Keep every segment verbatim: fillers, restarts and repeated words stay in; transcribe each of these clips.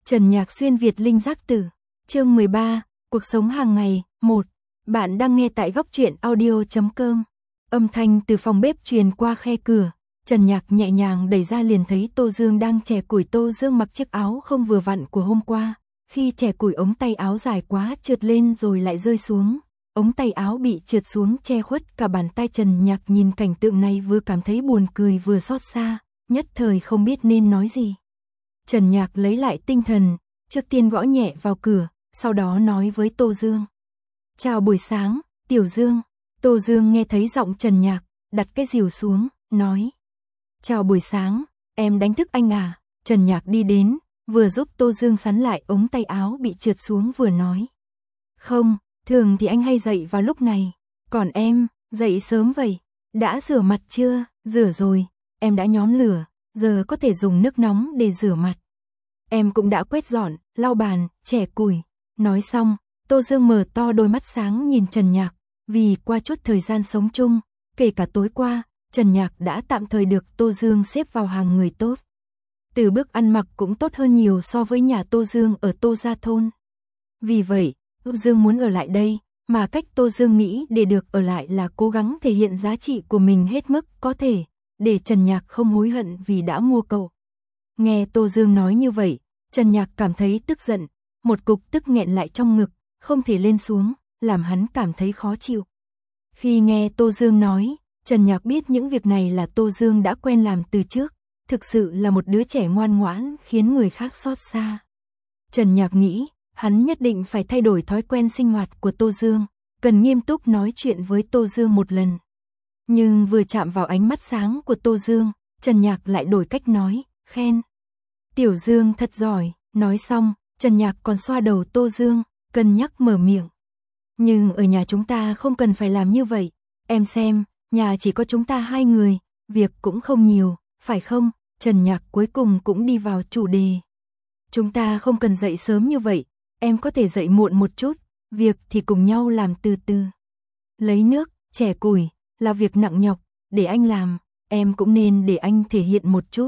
Trần Nhạc Xuyên Việt Linh Giác Tử, chương mười ba, cuộc sống hàng ngày, một. Bạn đang nghe tại góc truyện audio chấm com. Âm thanh từ phòng bếp truyền qua khe cửa, Trần Nhạc nhẹ nhàng đẩy ra liền thấy Tô Dương đang chẻ củi. Tô Dương mặc chiếc áo không vừa vặn của hôm qua, khi chẻ củi ống tay áo dài quá trượt lên rồi lại rơi xuống. Ống tay áo bị trượt xuống che khuất cả bàn tay. Trần Nhạc nhìn cảnh tượng này vừa cảm thấy buồn cười vừa xót xa, nhất thời không biết nên nói gì. Trần Nhạc lấy lại tinh thần, trước tiên gõ nhẹ vào cửa, sau đó nói với Tô Dương. Chào buổi sáng, Tiểu Dương. Tô Dương nghe thấy giọng Trần Nhạc, đặt cái rìu xuống, nói. Chào buổi sáng, em đánh thức anh à? Trần Nhạc đi đến, vừa giúp Tô Dương sắn lại ống tay áo bị trượt xuống vừa nói. Không, thường thì anh hay dậy vào lúc này, còn em, dậy sớm vậy. Đã rửa mặt chưa? Rửa rồi, em đã nhóm lửa, giờ có thể dùng nước nóng để rửa mặt. Em cũng đã quét dọn, lau bàn, chẻ củi. Nói xong, Tô Dương mở to đôi mắt sáng nhìn Trần Nhạc, vì qua chút thời gian sống chung, kể cả tối qua, Trần Nhạc đã tạm thời được Tô Dương xếp vào hàng người tốt. Từ bước ăn mặc cũng tốt hơn nhiều so với nhà Tô Dương ở Tô Gia Thôn. Vì vậy, Tô Dương muốn ở lại đây, mà cách Tô Dương nghĩ để được ở lại là cố gắng thể hiện giá trị của mình hết mức có thể, để Trần Nhạc không hối hận vì đã mua cậu. Nghe Tô Dương nói như vậy, Trần Nhạc cảm thấy tức giận, một cục tức nghẹn lại trong ngực, không thể lên xuống, làm hắn cảm thấy khó chịu. Khi nghe Tô Dương nói, Trần Nhạc biết những việc này là Tô Dương đã quen làm từ trước, thực sự là một đứa trẻ ngoan ngoãn khiến người khác xót xa. Trần Nhạc nghĩ, hắn nhất định phải thay đổi thói quen sinh hoạt của Tô Dương, cần nghiêm túc nói chuyện với Tô Dương một lần. Nhưng vừa chạm vào ánh mắt sáng của Tô Dương, Trần Nhạc lại đổi cách nói, khen. Tiểu Dương thật giỏi, nói xong, Trần Nhạc còn xoa đầu Tô Dương, cân nhắc mở miệng. Nhưng ở nhà chúng ta không cần phải làm như vậy, em xem, nhà chỉ có chúng ta hai người, việc cũng không nhiều, phải không? Trần Nhạc cuối cùng cũng đi vào chủ đề. Chúng ta không cần dậy sớm như vậy, em có thể dậy muộn một chút, việc thì cùng nhau làm từ từ. Lấy nước, chẻ củi, là việc nặng nhọc, để anh làm, em cũng nên để anh thể hiện một chút.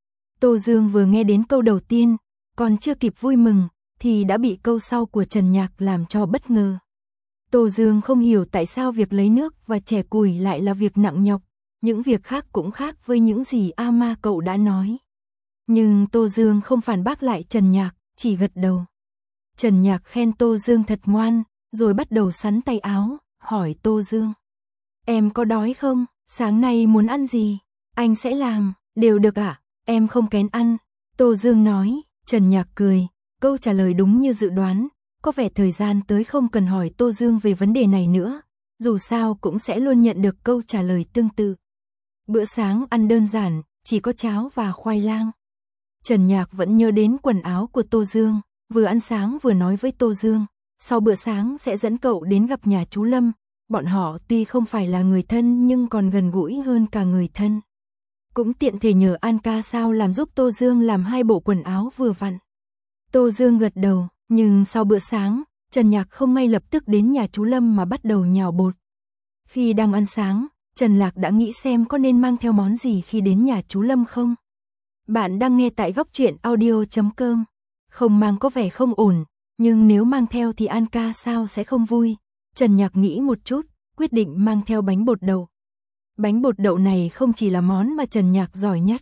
Tô Dương vừa nghe đến câu đầu tiên, còn chưa kịp vui mừng, thì đã bị câu sau của Trần Nhạc làm cho bất ngờ. Tô Dương không hiểu tại sao việc lấy nước và chẻ củi lại là việc nặng nhọc, những việc khác cũng khác với những gì A Ma cậu đã nói. Nhưng Tô Dương không phản bác lại Trần Nhạc, chỉ gật đầu. Trần Nhạc khen Tô Dương thật ngoan, rồi bắt đầu sắn tay áo, hỏi Tô Dương. Em có đói không? Sáng nay muốn ăn gì? Anh sẽ làm, đều được ạ, à? Em không kén ăn. Tô Dương nói. Trần Nhạc cười, câu trả lời đúng như dự đoán, có vẻ thời gian tới không cần hỏi Tô Dương về vấn đề này nữa, dù sao cũng sẽ luôn nhận được câu trả lời tương tự. Bữa sáng ăn đơn giản, chỉ có cháo và khoai lang. Trần Nhạc vẫn nhớ đến quần áo của Tô Dương, vừa ăn sáng vừa nói với Tô Dương, sau bữa sáng sẽ dẫn cậu đến gặp nhà chú Lâm, bọn họ tuy không phải là người thân nhưng còn gần gũi hơn cả người thân. Cũng tiện thể nhờ An ca sao làm giúp Tô Dương làm hai bộ quần áo vừa vặn. Tô Dương gật đầu, nhưng sau bữa sáng, Trần Nhạc không ngay lập tức đến nhà chú Lâm mà bắt đầu nhào bột. Khi đang ăn sáng, Trần Lạc đã nghĩ xem có nên mang theo món gì khi đến nhà chú Lâm không. Bạn đang nghe tại góc truyện audio chấm com. Không mang có vẻ không ổn, nhưng nếu mang theo thì An ca sao sẽ không vui. Trần Nhạc nghĩ một chút, quyết định mang theo bánh bột đậu. Bánh bột đậu này không chỉ là món mà Trần Nhạc giỏi nhất,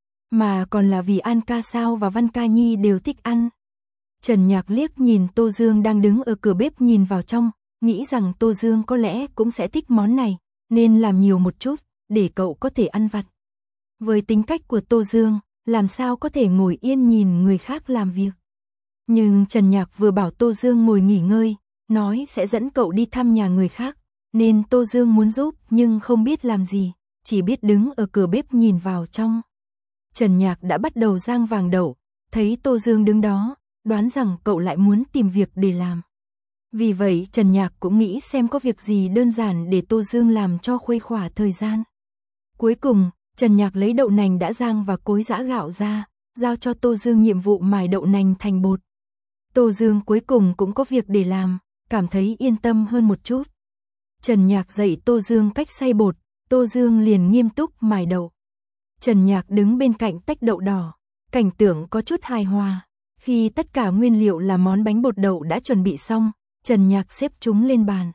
mà còn là vì An ca sao và Văn ca nhi đều thích ăn. Trần Nhạc liếc nhìn Tô Dương đang đứng ở cửa bếp nhìn vào trong, nghĩ rằng Tô Dương có lẽ cũng sẽ thích món này, nên làm nhiều một chút, để cậu có thể ăn vặt. Với tính cách của Tô Dương, làm sao có thể ngồi yên nhìn người khác làm việc. Nhưng Trần Nhạc vừa bảo Tô Dương ngồi nghỉ ngơi, nói sẽ dẫn cậu đi thăm nhà người khác, nên Tô Dương muốn giúp nhưng không biết làm gì, chỉ biết đứng ở cửa bếp nhìn vào trong. Trần Nhạc đã bắt đầu rang vàng đậu, thấy Tô Dương đứng đó, đoán rằng cậu lại muốn tìm việc để làm. Vì vậy Trần Nhạc cũng nghĩ xem có việc gì đơn giản để Tô Dương làm cho khuây khỏa thời gian. Cuối cùng, Trần Nhạc lấy đậu nành đã rang và cối giã gạo ra, giao cho Tô Dương nhiệm vụ mài đậu nành thành bột. Tô Dương cuối cùng cũng có việc để làm, cảm thấy yên tâm hơn một chút. Trần Nhạc dạy Tô Dương cách xay bột, Tô Dương liền nghiêm túc mài đậu. Trần Nhạc đứng bên cạnh tách đậu đỏ, cảnh tượng có chút hài hòa. Khi tất cả nguyên liệu là món bánh bột đậu đã chuẩn bị xong, Trần Nhạc xếp chúng lên bàn.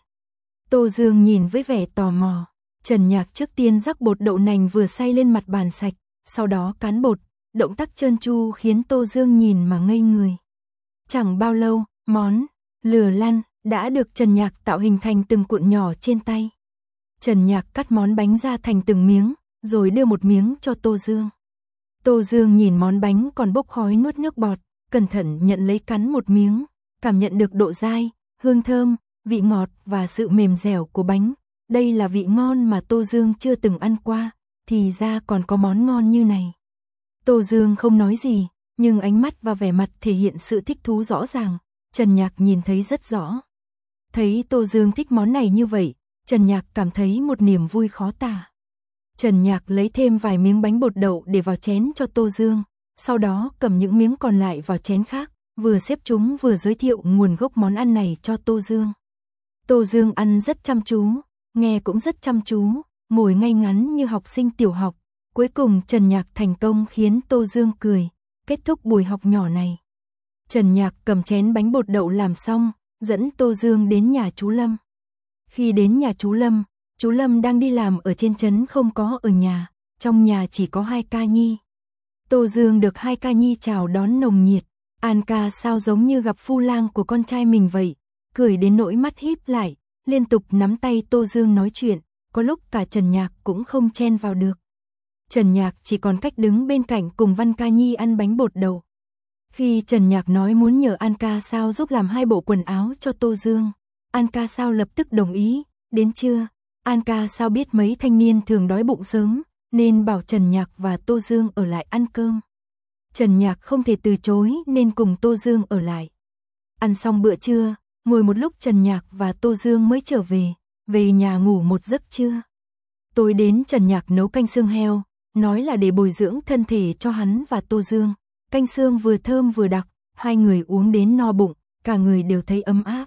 Tô Dương nhìn với vẻ tò mò. Trần Nhạc trước tiên rắc bột đậu nành vừa xay lên mặt bàn sạch, sau đó cán bột, động tác trơn tru khiến Tô Dương nhìn mà ngây người. Chẳng bao lâu, món lừa lăn đã được Trần Nhạc tạo hình thành từng cuộn nhỏ trên tay. Trần Nhạc cắt món bánh ra thành từng miếng, rồi đưa một miếng cho Tô Dương. Tô Dương nhìn món bánh còn bốc khói nuốt nước bọt, cẩn thận nhận lấy cắn một miếng, cảm nhận được độ dai, hương thơm, vị ngọt và sự mềm dẻo của bánh. Đây là vị ngon mà Tô Dương chưa từng ăn qua, thì ra còn có món ngon như này. Tô Dương không nói gì, nhưng ánh mắt và vẻ mặt thể hiện sự thích thú rõ ràng, Trần Nhạc nhìn thấy rất rõ. Thấy Tô Dương thích món này như vậy, Trần Nhạc cảm thấy một niềm vui khó tả. Trần Nhạc lấy thêm vài miếng bánh bột đậu để vào chén cho Tô Dương, sau đó cầm những miếng còn lại vào chén khác, vừa xếp chúng vừa giới thiệu nguồn gốc món ăn này cho Tô Dương. Tô Dương ăn rất chăm chú, nghe cũng rất chăm chú, ngồi ngay ngắn như học sinh tiểu học. Cuối cùng Trần Nhạc thành công khiến Tô Dương cười, kết thúc buổi học nhỏ này. Trần Nhạc cầm chén bánh bột đậu làm xong, dẫn Tô Dương đến nhà chú Lâm. Khi đến nhà chú Lâm, chú Lâm đang đi làm ở trên trấn không có ở nhà, trong nhà chỉ có hai ca nhi. Tô Dương được hai ca nhi chào đón nồng nhiệt, An ca sao giống như gặp phu lang của con trai mình vậy, cười đến nỗi mắt híp lại, liên tục nắm tay Tô Dương nói chuyện, có lúc cả Trần Nhạc cũng không chen vào được. Trần Nhạc chỉ còn cách đứng bên cạnh cùng Văn Ca Nhi ăn bánh bột đậu. Khi Trần Nhạc nói muốn nhờ An ca sao giúp làm hai bộ quần áo cho Tô Dương, An ca sao lập tức đồng ý. Đến trưa, An ca sao biết mấy thanh niên thường đói bụng sớm, nên bảo Trần Nhạc và Tô Dương ở lại ăn cơm. Trần Nhạc không thể từ chối nên cùng Tô Dương ở lại. Ăn xong bữa trưa, ngồi một lúc Trần Nhạc và Tô Dương mới trở về, về nhà ngủ một giấc trưa. Tối đến Trần Nhạc nấu canh xương heo, nói là để bồi dưỡng thân thể cho hắn và Tô Dương. Canh xương vừa thơm vừa đặc, hai người uống đến no bụng, cả người đều thấy ấm áp.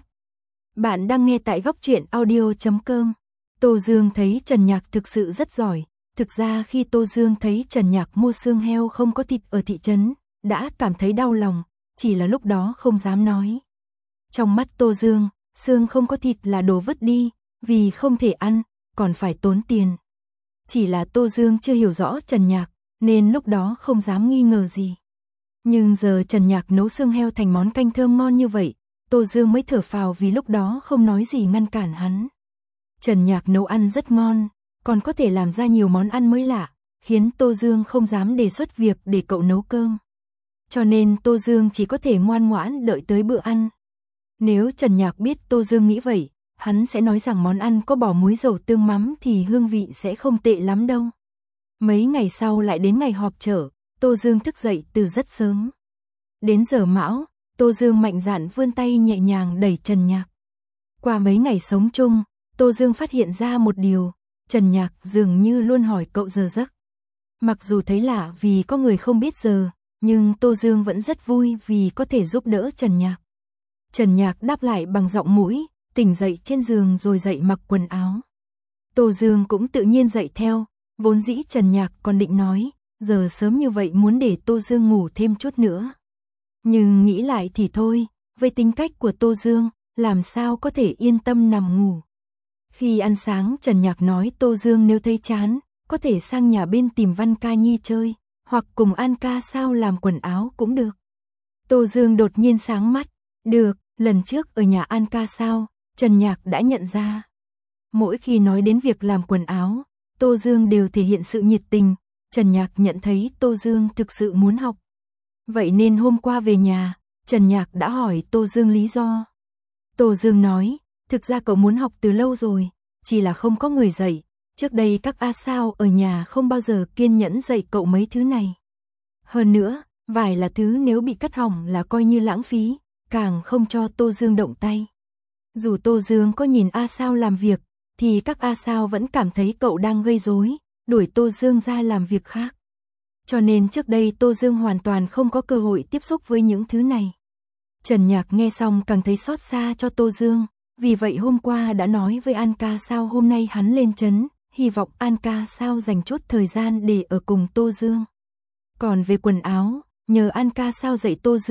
Bạn đang nghe tại góc truyện audio chấm com. Tô Dương thấy Trần Nhạc thực sự rất giỏi. Thực ra khi Tô Dương thấy Trần Nhạc mua xương heo không có thịt ở thị trấn, đã cảm thấy đau lòng, chỉ là lúc đó không dám nói. Trong mắt Tô Dương, xương không có thịt là đồ vứt đi, vì không thể ăn, còn phải tốn tiền. Chỉ là Tô Dương chưa hiểu rõ Trần Nhạc, nên lúc đó không dám nghi ngờ gì. Nhưng giờ Trần Nhạc nấu xương heo thành món canh thơm ngon như vậy, Tô Dương mới thở phào vì lúc đó không nói gì ngăn cản hắn. Trần Nhạc nấu ăn rất ngon, còn có thể làm ra nhiều món ăn mới lạ, khiến Tô Dương không dám đề xuất việc để cậu nấu cơm. Cho nên Tô Dương chỉ có thể ngoan ngoãn đợi tới bữa ăn. Nếu Trần Nhạc biết Tô Dương nghĩ vậy, hắn sẽ nói rằng món ăn có bỏ muối dầu tương mắm thì hương vị sẽ không tệ lắm đâu. Mấy ngày sau lại đến ngày họp chợ, Tô Dương thức dậy từ rất sớm. Đến giờ mão, Tô Dương mạnh dạn vươn tay nhẹ nhàng đẩy Trần Nhạc. Qua mấy ngày sống chung, Tô Dương phát hiện ra một điều, Trần Nhạc dường như luôn hỏi cậu giờ giấc. Mặc dù thấy lạ vì có người không biết giờ, nhưng Tô Dương vẫn rất vui vì có thể giúp đỡ Trần Nhạc. Trần Nhạc đáp lại bằng giọng mũi, tỉnh dậy trên giường rồi dậy mặc quần áo. Tô Dương cũng tự nhiên dậy theo, vốn dĩ Trần Nhạc còn định nói, giờ sớm như vậy muốn để Tô Dương ngủ thêm chút nữa. Nhưng nghĩ lại thì thôi, với tính cách của Tô Dương, làm sao có thể yên tâm nằm ngủ. Khi ăn sáng Trần Nhạc nói Tô Dương nếu thấy chán, có thể sang nhà bên tìm Văn Ca Nhi chơi, hoặc cùng An ca sao làm quần áo cũng được. Tô Dương đột nhiên sáng mắt, được, lần trước ở nhà An ca sao, Trần Nhạc đã nhận ra. Mỗi khi nói đến việc làm quần áo, Tô Dương đều thể hiện sự nhiệt tình, Trần Nhạc nhận thấy Tô Dương thực sự muốn học. Vậy nên hôm qua về nhà, Trần Nhạc đã hỏi Tô Dương lý do. Tô Dương nói, thực ra cậu muốn học từ lâu rồi, chỉ là không có người dạy. Trước đây các A sao ở nhà không bao giờ kiên nhẫn dạy cậu mấy thứ này. Hơn nữa, vải là thứ nếu bị cắt hỏng là coi như lãng phí, càng không cho Tô Dương động tay. Dù Tô Dương có nhìn A sao làm việc, thì các A sao vẫn cảm thấy cậu đang gây rối, đuổi Tô Dương ra làm việc khác. Cho nên trước đây Tô Dương hoàn toàn không có cơ hội tiếp xúc với những thứ này. Trần Nhạc nghe xong càng thấy xót xa cho Tô Dương, vì vậy hôm qua đã nói với An ca sao hôm nay hắn lên trấn, hy vọng An ca sao dành chút thời gian để ở cùng Tô Dương. Còn về quần áo, nhờ An ca sao dạy Tô Dương,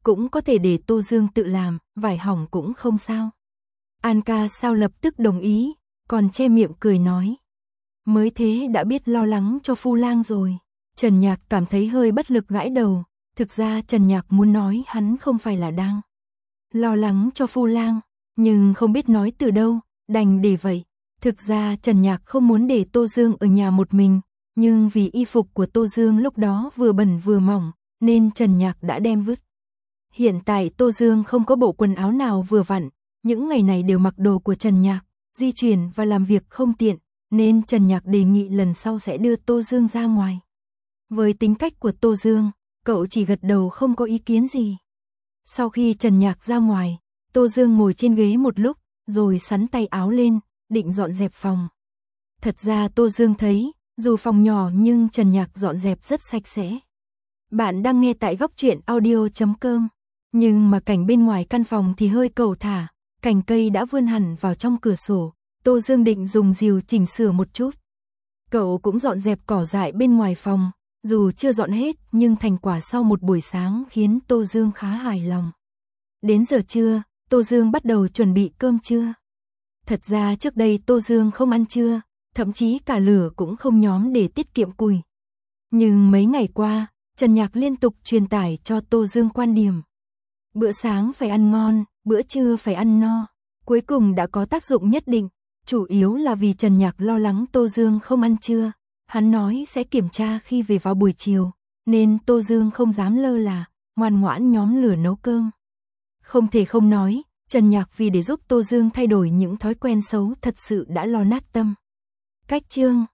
cũng có thể để Tô Dương tự làm, vải hỏng cũng không sao. An ca sao lập tức đồng ý, còn che miệng cười nói. Mới thế đã biết lo lắng cho Phu Lang rồi. Trần Nhạc cảm thấy hơi bất lực gãi đầu, thực ra Trần Nhạc muốn nói hắn không phải là đang lo lắng cho Phu Lang, nhưng không biết nói từ đâu, đành để vậy. Thực ra Trần Nhạc không muốn để Tô Dương ở nhà một mình, nhưng vì y phục của Tô Dương lúc đó vừa bẩn vừa mỏng, nên Trần Nhạc đã đem vứt. Hiện tại Tô Dương không có bộ quần áo nào vừa vặn, những ngày này đều mặc đồ của Trần Nhạc, di chuyển và làm việc không tiện, nên Trần Nhạc đề nghị lần sau sẽ đưa Tô Dương ra ngoài. Với tính cách của Tô Dương, cậu chỉ gật đầu không có ý kiến gì. Sau khi Trần Nhạc ra ngoài, Tô Dương ngồi trên ghế một lúc, rồi xắn tay áo lên, định dọn dẹp phòng. Thật ra Tô Dương thấy, dù phòng nhỏ nhưng Trần Nhạc dọn dẹp rất sạch sẽ. Bạn đang nghe tại góc truyện audio chấm com, nhưng mà cảnh bên ngoài căn phòng thì hơi cẩu thả, cành cây đã vươn hẳn vào trong cửa sổ. Tô Dương định dùng dìu chỉnh sửa một chút. Cậu cũng dọn dẹp cỏ dại bên ngoài phòng, dù chưa dọn hết nhưng thành quả sau một buổi sáng khiến Tô Dương khá hài lòng. Đến giờ trưa, Tô Dương bắt đầu chuẩn bị cơm trưa. Thật ra trước đây Tô Dương không ăn trưa, thậm chí cả lửa cũng không nhóm để tiết kiệm củi. Nhưng mấy ngày qua, Trần Nhạc liên tục truyền tải cho Tô Dương quan điểm. Bữa sáng phải ăn ngon, bữa trưa phải ăn no. Cuối cùng đã có tác dụng nhất định, chủ yếu là vì Trần Nhạc lo lắng Tô Dương không ăn trưa. Hắn nói sẽ kiểm tra khi về vào buổi chiều, nên Tô Dương không dám lơ là, ngoan ngoãn nhóm lửa nấu cơm. Không thể không nói, Trần Nhạc vì để giúp Tô Dương thay đổi những thói quen xấu thật sự đã lo nát tâm. Cách chương